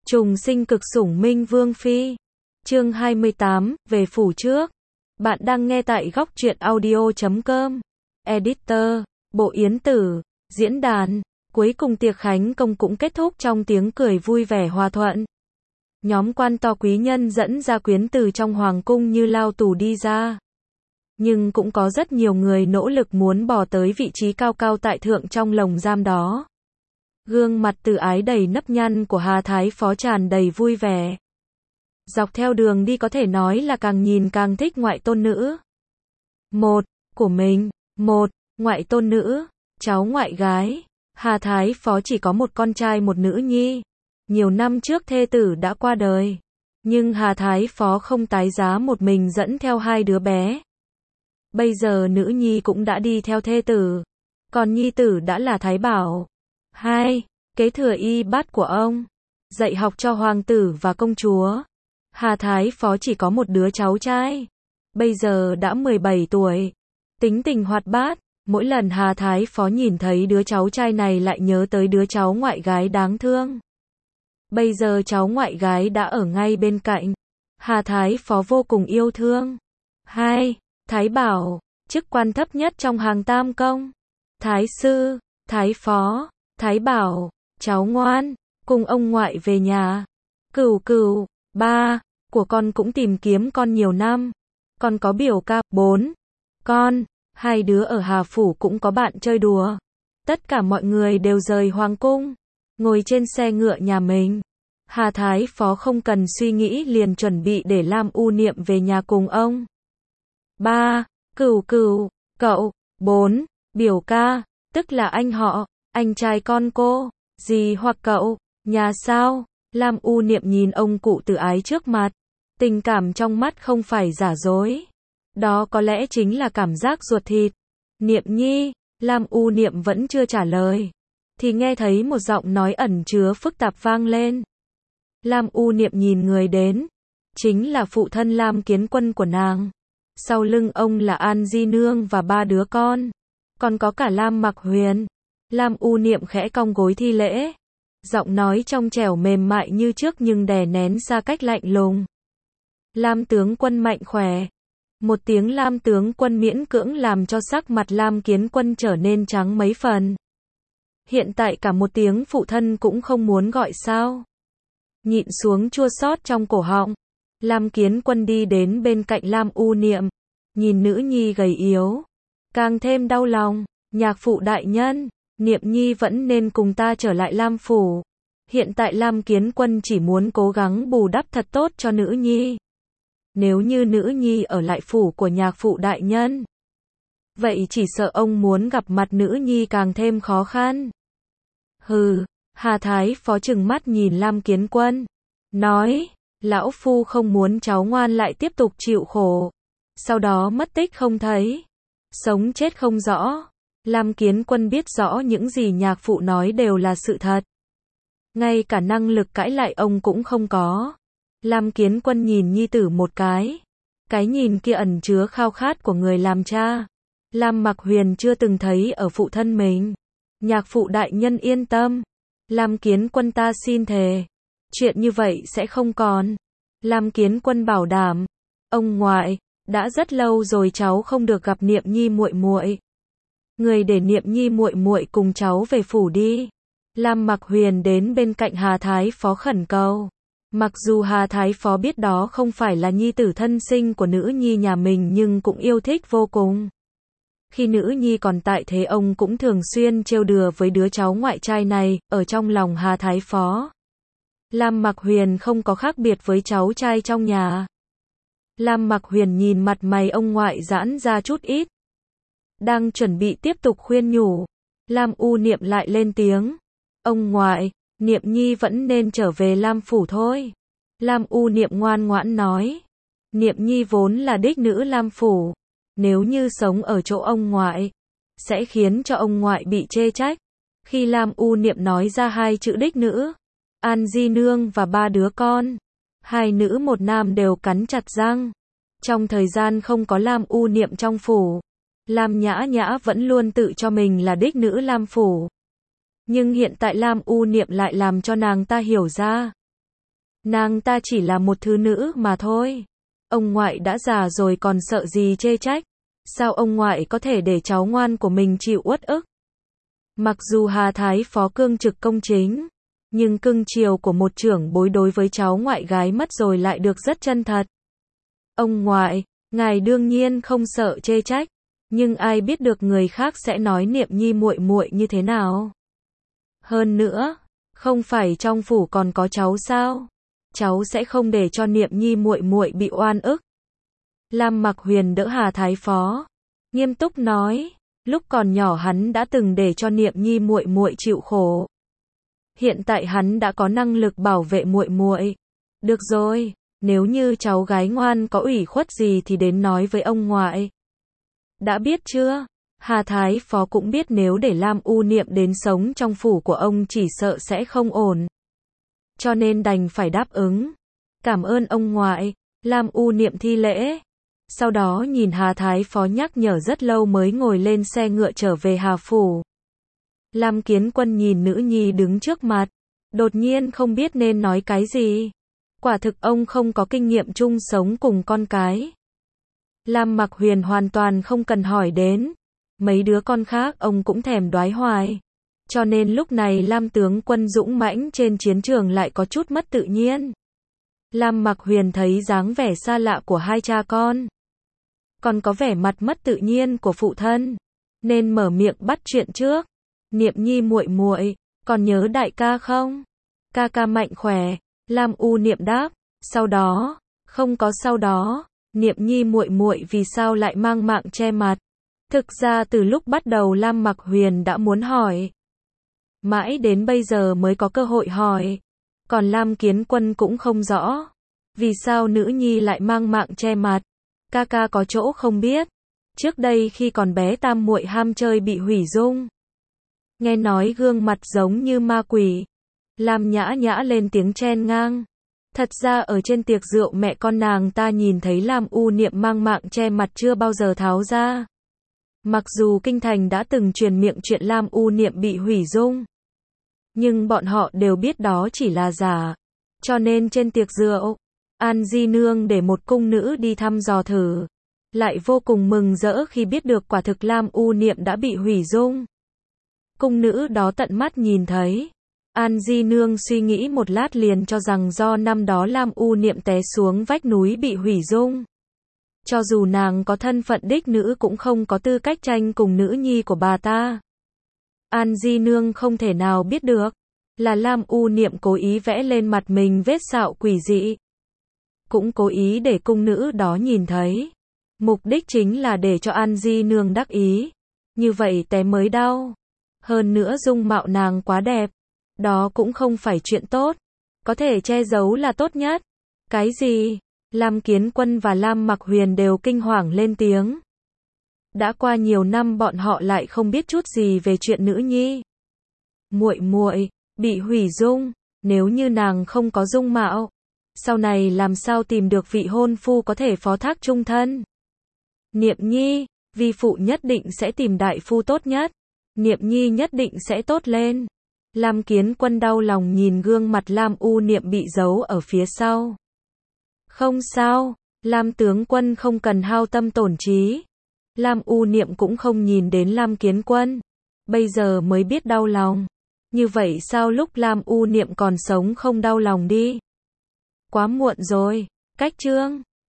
Trùng sinh cực sủng minh vương phi. Chương 28, về phủ trước. Bạn đang nghe tại góc truyện audio.com. Editor, Bộ Yến Tử, diễn đàn. Cuối cùng tiệc khánh công cũng kết thúc trong tiếng cười vui vẻ hòa thuận. Nhóm quan to quý nhân dẫn gia quyến từ trong hoàng cung như lao tù đi ra. Nhưng cũng có rất nhiều người nỗ lực muốn bò tới vị trí cao cao tại thượng trong lồng giam đó. Gương mặt từ ái đầy nếp nhăn của Hà Thái Phó tràn đầy vui vẻ. Dọc theo đường đi có thể nói là càng nhìn càng thích ngoại tôn nữ. Một, của mình. Một, ngoại tôn nữ, cháu ngoại gái. Hà Thái Phó chỉ có một con trai một nữ nhi. Nhiều năm trước thê tử đã qua đời. Nhưng Hà Thái Phó không tái giá một mình dẫn theo hai đứa bé. Bây giờ nữ nhi cũng đã đi theo thê tử. Còn nhi tử đã là Thái Bảo. Hai, kế thừa y bát của ông. Dạy học cho hoàng tử và công chúa. Hà Thái Phó chỉ có một đứa cháu trai. Bây giờ đã 17 tuổi. Tính tình hoạt bát. Mỗi lần Hà Thái Phó nhìn thấy đứa cháu trai này lại nhớ tới đứa cháu ngoại gái đáng thương. Bây giờ cháu ngoại gái đã ở ngay bên cạnh. Hà Thái Phó vô cùng yêu thương. Hai, Thái Bảo, chức quan thấp nhất trong hàng tam công. Thái sư, Thái Phó, Thái Bảo, cháu ngoan, cùng ông ngoại về nhà. Cửu cửu, ba, của con cũng tìm kiếm con nhiều năm. Con có biểu ca, 4, con, hai đứa ở Hà Phủ cũng có bạn chơi đùa. Tất cả mọi người đều rời hoàng cung, ngồi trên xe ngựa nhà mình. Hà Thái Phó không cần suy nghĩ liền chuẩn bị để Lam U Niệm về nhà cùng ông. 3. Cửu cửu, cậu. 4. Biểu ca, tức là anh họ, anh trai con cô, dì hoặc cậu, nhà sao? Lam U Niệm nhìn ông cụ từ ái trước mặt. Tình cảm trong mắt không phải giả dối. Đó có lẽ chính là cảm giác ruột thịt. Niệm nhi, Lam U Niệm vẫn chưa trả lời. Thì nghe thấy một giọng nói ẩn chứa phức tạp vang lên. Lam U Niệm nhìn người đến. Chính là phụ thân Lam Kiến Quân của nàng. Sau lưng ông là An Di Nương và ba đứa con. Còn có cả Lam Mặc Huyền. Lam U Niệm khẽ cong gối thi lễ. Giọng nói trong trẻo mềm mại như trước nhưng đè nén xa cách lạnh lùng. Lam tướng quân mạnh khỏe. Một tiếng Lam tướng quân miễn cưỡng làm cho sắc mặt Lam Kiến Quân trở nên trắng mấy phần. Hiện tại cả một tiếng phụ thân cũng không muốn gọi sao. Nhịn xuống chua xót trong cổ họng. Lam Kiến Quân đi đến bên cạnh Lam U Niệm. Nhìn nữ nhi gầy yếu. Càng thêm đau lòng. Nhạc phụ đại nhân, Niệm nhi vẫn nên cùng ta trở lại Lam Phủ. Hiện tại Lam Kiến Quân chỉ muốn cố gắng bù đắp thật tốt cho nữ nhi. Nếu như nữ nhi ở lại phủ của nhạc phụ đại nhân, vậy chỉ sợ ông muốn gặp mặt nữ nhi càng thêm khó khăn. Hừ, Hà Thái Phó trừng mắt nhìn Lam Kiến Quân. Nói, lão phu không muốn cháu ngoan lại tiếp tục chịu khổ. Sau đó mất tích không thấy. Sống chết không rõ. Lam Kiến Quân biết rõ những gì nhạc phụ nói đều là sự thật. Ngay cả năng lực cãi lại ông cũng không có. Lam Kiến Quân nhìn nhi tử một cái. Cái nhìn kia ẩn chứa khao khát của người làm cha. Lam Mặc Huyền chưa từng thấy ở phụ thân mình. Nhạc phụ đại nhân yên tâm. Lam Kiến Quân ta xin thề. Chuyện như vậy sẽ không còn. Lam Kiến Quân bảo đảm. Ông ngoại, đã rất lâu rồi cháu không được gặp Niệm nhi muội muội. Người để Niệm nhi muội muội cùng cháu về phủ đi. Lam Mặc Huyền đến bên cạnh Hà Thái Phó khẩn cầu. Mặc dù Hà Thái Phó biết đó không phải là nhi tử thân sinh của nữ nhi nhà mình nhưng cũng yêu thích vô cùng. Khi nữ nhi còn tại thế ông cũng thường xuyên trêu đùa với đứa cháu ngoại trai này, ở trong lòng Hà Thái Phó. Lam Mặc Huyền không có khác biệt với cháu trai trong nhà. Lam Mặc Huyền nhìn mặt mày ông ngoại giãn ra chút ít. Đang chuẩn bị tiếp tục khuyên nhủ. Lam U Niệm lại lên tiếng. Ông ngoại, Niệm nhi vẫn nên trở về Lam Phủ thôi. Lam U Niệm ngoan ngoãn nói. Niệm nhi vốn là đích nữ Lam Phủ. Nếu như sống ở chỗ ông ngoại, sẽ khiến cho ông ngoại bị chê trách. Khi Lam U Niệm nói ra hai chữ đích nữ, An Di Nương và ba đứa con, hai nữ một nam đều cắn chặt răng. Trong thời gian không có Lam U Niệm trong phủ, Lam Nhã Nhã vẫn luôn tự cho mình là đích nữ Lam Phủ. Nhưng hiện tại Lam U Niệm lại làm cho nàng ta hiểu ra. Nàng ta chỉ là một thứ nữ mà thôi. Ông ngoại đã già rồi còn sợ gì chê trách. Sao ông ngoại có thể để cháu ngoan của mình chịu uất ức? Mặc dù Hà Thái Phó cương trực công chính, nhưng cưng chiều của một trưởng bối đối với cháu ngoại gái mất rồi lại được rất chân thật. Ông ngoại, ngài đương nhiên không sợ chê trách, nhưng ai biết được người khác sẽ nói Niệm Nhi muội muội như thế nào. Hơn nữa, không phải trong phủ còn có cháu sao? Cháu sẽ không để cho Niệm Nhi muội muội bị oan ức. Lam Mặc Huyền đỡ Hà Thái Phó, nghiêm túc nói, lúc còn nhỏ hắn đã từng để cho Niệm Nhi muội muội chịu khổ. Hiện tại hắn đã có năng lực bảo vệ muội muội. Được rồi, nếu như cháu gái ngoan có ủy khuất gì thì đến nói với ông ngoại. Đã biết chưa? Hà Thái Phó cũng biết nếu để Lam U Niệm đến sống trong phủ của ông chỉ sợ sẽ không ổn. Cho nên đành phải đáp ứng. Cảm ơn ông ngoại. Lam U Niệm thi lễ. Sau đó nhìn Hà Thái Phó nhắc nhở rất lâu mới ngồi lên xe ngựa trở về Hà Phủ. Lam Kiến Quân nhìn nữ nhi đứng trước mặt, đột nhiên không biết nên nói cái gì. Quả thực ông không có kinh nghiệm chung sống cùng con cái. Lam Mặc Huyền hoàn toàn không cần hỏi đến. Mấy đứa con khác ông cũng thèm đoái hoài. Cho nên lúc này Lam tướng quân dũng mãnh trên chiến trường lại có chút mất tự nhiên. Lam Mặc Huyền thấy dáng vẻ xa lạ của hai cha con, còn có vẻ mặt mất tự nhiên của phụ thân, nên mở miệng bắt chuyện trước. Niệm Nhi muội muội, còn nhớ đại ca không? Ca ca mạnh khỏe. Lam U Niệm đáp. Sau đó, không có sau đó. Niệm Nhi muội muội vì sao lại mang mạng che mặt? Thực ra từ lúc bắt đầu Lam Mặc Huyền đã muốn hỏi, mãi đến bây giờ mới có cơ hội hỏi. Còn Lam Kiến Quân cũng không rõ, vì sao nữ nhi lại mang mạng che mặt. Ca ca có chỗ không biết. Trước đây khi còn bé tam muội ham chơi bị hủy dung. Nghe nói gương mặt giống như ma quỷ. Lam Nhã Nhã lên tiếng chen ngang. Thật ra ở trên tiệc rượu mẹ con nàng ta nhìn thấy Lam U Niệm mang mạng che mặt chưa bao giờ tháo ra. Mặc dù kinh thành đã từng truyền miệng chuyện Lam U Niệm bị hủy dung, nhưng bọn họ đều biết đó chỉ là giả. Cho nên trên tiệc rượu, An Di Nương để một cung nữ đi thăm dò thử, lại vô cùng mừng rỡ khi biết được quả thực Lam U Niệm đã bị hủy dung. Cung nữ đó tận mắt nhìn thấy. An Di Nương suy nghĩ một lát liền cho rằng do năm đó Lam U Niệm té xuống vách núi bị hủy dung. Cho dù nàng có thân phận đích nữ cũng không có tư cách tranh cùng nữ nhi của bà ta. An Di Nương không thể nào biết được là Lam U Niệm cố ý vẽ lên mặt mình vết sẹo quỷ dị. Cũng cố ý để cung nữ đó nhìn thấy. Mục đích chính là để cho An Di Nương đắc ý. Như vậy té mới đau. Hơn nữa dung mạo nàng quá đẹp. Đó cũng không phải chuyện tốt. Có thể che giấu là tốt nhất. Cái gì? Lam Kiến Quân và Lam Mặc Huyền đều kinh hoàng lên tiếng. Đã qua nhiều năm bọn họ lại không biết chút gì về chuyện nữ nhi. Muội muội bị hủy dung, nếu như nàng không có dung mạo, sau này làm sao tìm được vị hôn phu có thể phó thác chung thân? Niệm Nhi, vi phụ nhất định sẽ tìm đại phu tốt nhất. Niệm Nhi nhất định sẽ tốt lên. Lam Kiến Quân đau lòng nhìn gương mặt Lam U Niệm bị giấu ở phía sau. Không sao, Lam tướng quân không cần hao tâm tổn trí. Lam U Niệm cũng không nhìn đến Lam Kiến Quân. Bây giờ mới biết đau lòng. Như vậy sao lúc Lam U Niệm còn sống không đau lòng đi? Quá muộn rồi. Cách chương